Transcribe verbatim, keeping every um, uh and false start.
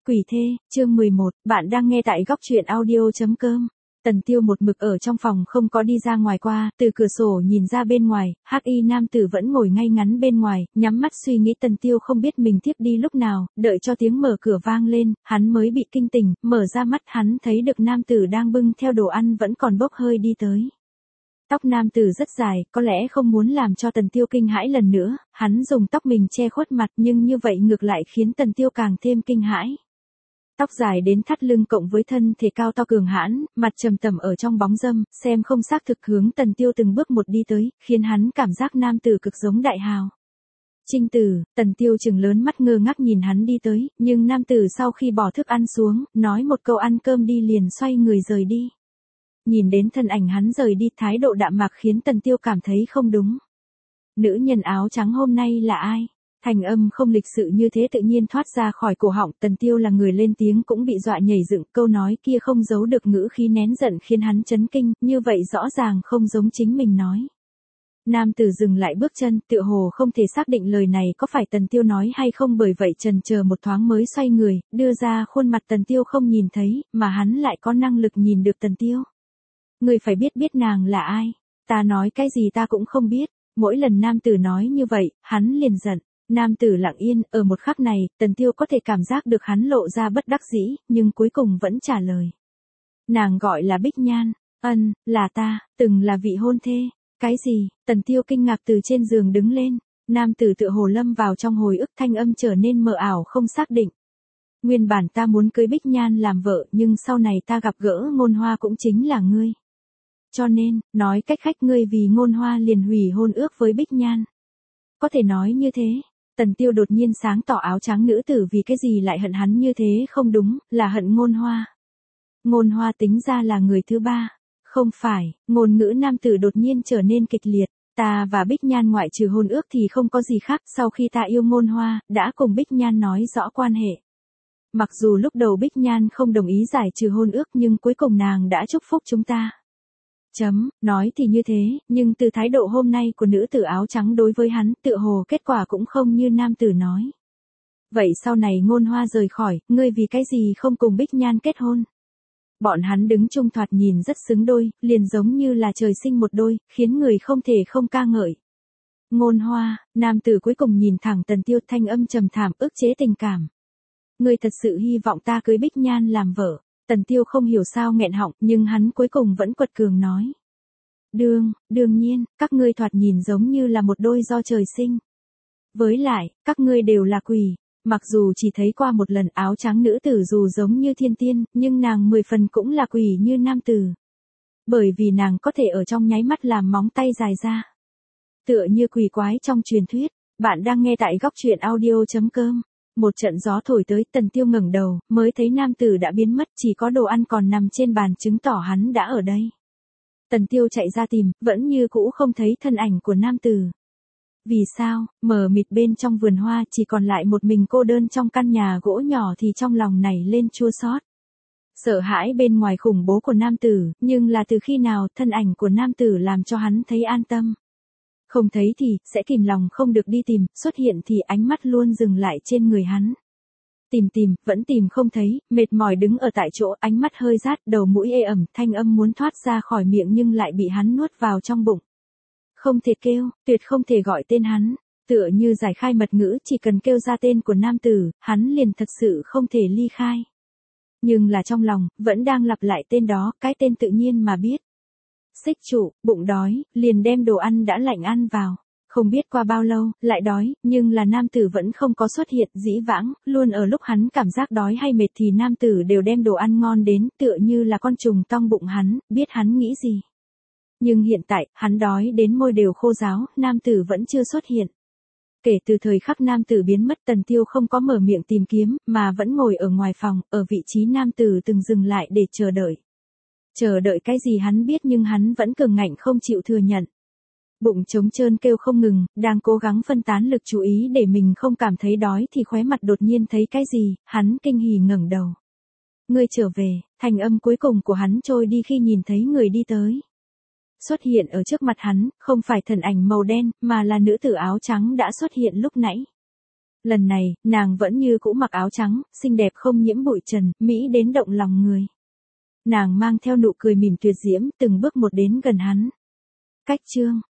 Quỷ thê, chương mười một, bạn đang nghe tại góc truyện audio.com. Tần Tiêu một mực ở trong phòng không có đi ra ngoài qua, từ cửa sổ nhìn ra bên ngoài, hắc y nam tử vẫn ngồi ngay ngắn bên ngoài, nhắm mắt suy nghĩ. Tần Tiêu không biết mình tiếp đi lúc nào, đợi cho tiếng mở cửa vang lên, hắn mới bị kinh tỉnh, mở ra mắt hắn thấy được nam tử đang bưng theo đồ ăn vẫn còn bốc hơi đi tới. Tóc nam tử rất dài, có lẽ không muốn làm cho Tần Tiêu kinh hãi lần nữa, hắn dùng tóc mình che khuất mặt nhưng như vậy ngược lại khiến Tần Tiêu càng thêm kinh hãi. Tóc dài đến thắt lưng cộng với thân thể cao to cường hãn, mặt trầm tầm ở trong bóng râm, xem không xác thực hướng Tần Tiêu từng bước một đi tới, khiến hắn cảm giác nam tử cực giống đại hào. Trinh Tử, Tần Tiêu trừng lớn mắt ngơ ngác nhìn hắn đi tới, nhưng nam tử sau khi bỏ thức ăn xuống, nói một câu ăn cơm đi liền xoay người rời đi. Nhìn đến thân ảnh hắn rời đi, thái độ đạm mạc khiến Tần Tiêu cảm thấy không đúng. Nữ nhân áo trắng hôm nay là ai? Thành âm không lịch sự như thế tự nhiên thoát ra khỏi cổ họng. Tần Tiêu là người lên tiếng cũng bị dọa nhảy dựng, câu nói kia không giấu được ngữ khí nén giận khiến hắn chấn kinh, như vậy rõ ràng không giống chính mình nói. Nam tử dừng lại bước chân, tựa hồ không thể xác định lời này có phải Tần Tiêu nói hay không, bởi vậy chần chờ một thoáng mới xoay người, đưa ra khuôn mặt Tần Tiêu không nhìn thấy, mà hắn lại có năng lực nhìn được Tần Tiêu. Người phải biết biết nàng là ai, ta nói cái gì ta cũng không biết. Mỗi lần nam tử nói như vậy, hắn liền giận. Nam tử lặng yên, ở một khắc này, Tần Tiêu có thể cảm giác được hắn lộ ra bất đắc dĩ, nhưng cuối cùng vẫn trả lời. Nàng gọi là Bích Nhan, ân, là ta, từng là vị hôn thê. Cái gì? Tần Tiêu kinh ngạc từ trên giường đứng lên, nam tử tựa hồ lâm vào trong hồi ức, thanh âm trở nên mờ ảo không xác định. Nguyên bản ta muốn cưới Bích Nhan làm vợ, nhưng sau này ta gặp gỡ Ngôn Hoa cũng chính là ngươi. Cho nên, nói cách khách ngươi vì Ngôn Hoa liền hủy hôn ước với Bích Nhan. Có thể nói như thế. Tần Tiêu đột nhiên sáng tỏ áo trắng nữ tử vì cái gì lại hận hắn như thế, không đúng, là hận Ngôn Hoa. Ngôn Hoa tính ra là người thứ ba. Không phải, ngôn ngữ nam tử đột nhiên trở nên kịch liệt. Ta và Bích Nhan ngoại trừ hôn ước thì không có gì khác, sau khi ta yêu Ngôn Hoa, đã cùng Bích Nhan nói rõ quan hệ. Mặc dù lúc đầu Bích Nhan không đồng ý giải trừ hôn ước nhưng cuối cùng nàng đã chúc phúc chúng ta. Chấm, nói thì như thế, nhưng từ thái độ hôm nay của nữ tử áo trắng đối với hắn, tựa hồ kết quả cũng không như nam tử nói. Vậy sau này Ngôn Hoa rời khỏi, ngươi vì cái gì không cùng Bích Nhan kết hôn? Bọn hắn đứng chung thoạt nhìn rất xứng đôi, liền giống như là trời sinh một đôi, khiến người không thể không ca ngợi. Ngôn Hoa, nam tử cuối cùng nhìn thẳng Tần Tiêu, thanh âm trầm thảm ức chế tình cảm. Ngươi thật sự hy vọng ta cưới Bích Nhan làm vợ? Tần Tiêu không hiểu sao nghẹn họng, nhưng hắn cuối cùng vẫn quật cường nói. Đương, đương nhiên, các ngươi thoạt nhìn giống như là một đôi do trời sinh. Với lại, các ngươi đều là quỷ. Mặc dù chỉ thấy qua một lần áo trắng nữ tử dù giống như thiên tiên, nhưng nàng mười phần cũng là quỷ như nam tử. Bởi vì nàng có thể ở trong nháy mắt làm móng tay dài ra. Tựa như quỷ quái trong truyền thuyết. Bạn đang nghe tại góc truyện audio.com. Một trận gió thổi tới, Tần Tiêu ngẩng đầu, mới thấy nam tử đã biến mất, chỉ có đồ ăn còn nằm trên bàn chứng tỏ hắn đã ở đây. Tần Tiêu chạy ra tìm, vẫn như cũ không thấy thân ảnh của nam tử. Vì sao? Mờ mịt bên trong vườn hoa chỉ còn lại một mình cô đơn trong căn nhà gỗ nhỏ thì trong lòng nảy lên chua xót. Sợ hãi bên ngoài khủng bố của nam tử, nhưng là từ khi nào thân ảnh của nam tử làm cho hắn thấy an tâm. Không thấy thì, sẽ kìm lòng không được đi tìm, xuất hiện thì ánh mắt luôn dừng lại trên người hắn. Tìm tìm, vẫn tìm không thấy, mệt mỏi đứng ở tại chỗ, ánh mắt hơi rát, đầu mũi ê ẩm, thanh âm muốn thoát ra khỏi miệng nhưng lại bị hắn nuốt vào trong bụng. Không thể kêu, tuyệt không thể gọi tên hắn, tựa như giải khai mật ngữ, chỉ cần kêu ra tên của nam tử, hắn liền thật sự không thể ly khai. Nhưng là trong lòng, vẫn đang lặp lại tên đó, cái tên tự nhiên mà biết. Xích trụ, bụng đói, liền đem đồ ăn đã lạnh ăn vào. Không biết qua bao lâu, lại đói, nhưng là nam tử vẫn không có xuất hiện, dĩ vãng, luôn ở lúc hắn cảm giác đói hay mệt thì nam tử đều đem đồ ăn ngon đến, tựa như là con trùng tong bụng hắn, biết hắn nghĩ gì. Nhưng hiện tại, hắn đói đến môi đều khô ráo, nam tử vẫn chưa xuất hiện. Kể từ thời khắc nam tử biến mất, Tần Tiêu không có mở miệng tìm kiếm, mà vẫn ngồi ở ngoài phòng, ở vị trí nam tử từng dừng lại để chờ đợi. Chờ đợi cái gì hắn biết nhưng hắn vẫn cường ngạnh không chịu thừa nhận. Bụng trống trơn kêu không ngừng, đang cố gắng phân tán lực chú ý để mình không cảm thấy đói thì khóe mặt đột nhiên thấy cái gì, hắn kinh hỉ ngẩng đầu. Ngươi trở về, thanh âm cuối cùng của hắn trôi đi khi nhìn thấy người đi tới. Xuất hiện ở trước mặt hắn, không phải thần ảnh màu đen, mà là nữ tử áo trắng đã xuất hiện lúc nãy. Lần này, nàng vẫn như cũ mặc áo trắng, xinh đẹp không nhiễm bụi trần, mỹ đến động lòng người. Nàng mang theo nụ cười mỉm tuyệt diễm, từng bước một đến gần hắn. Cách chương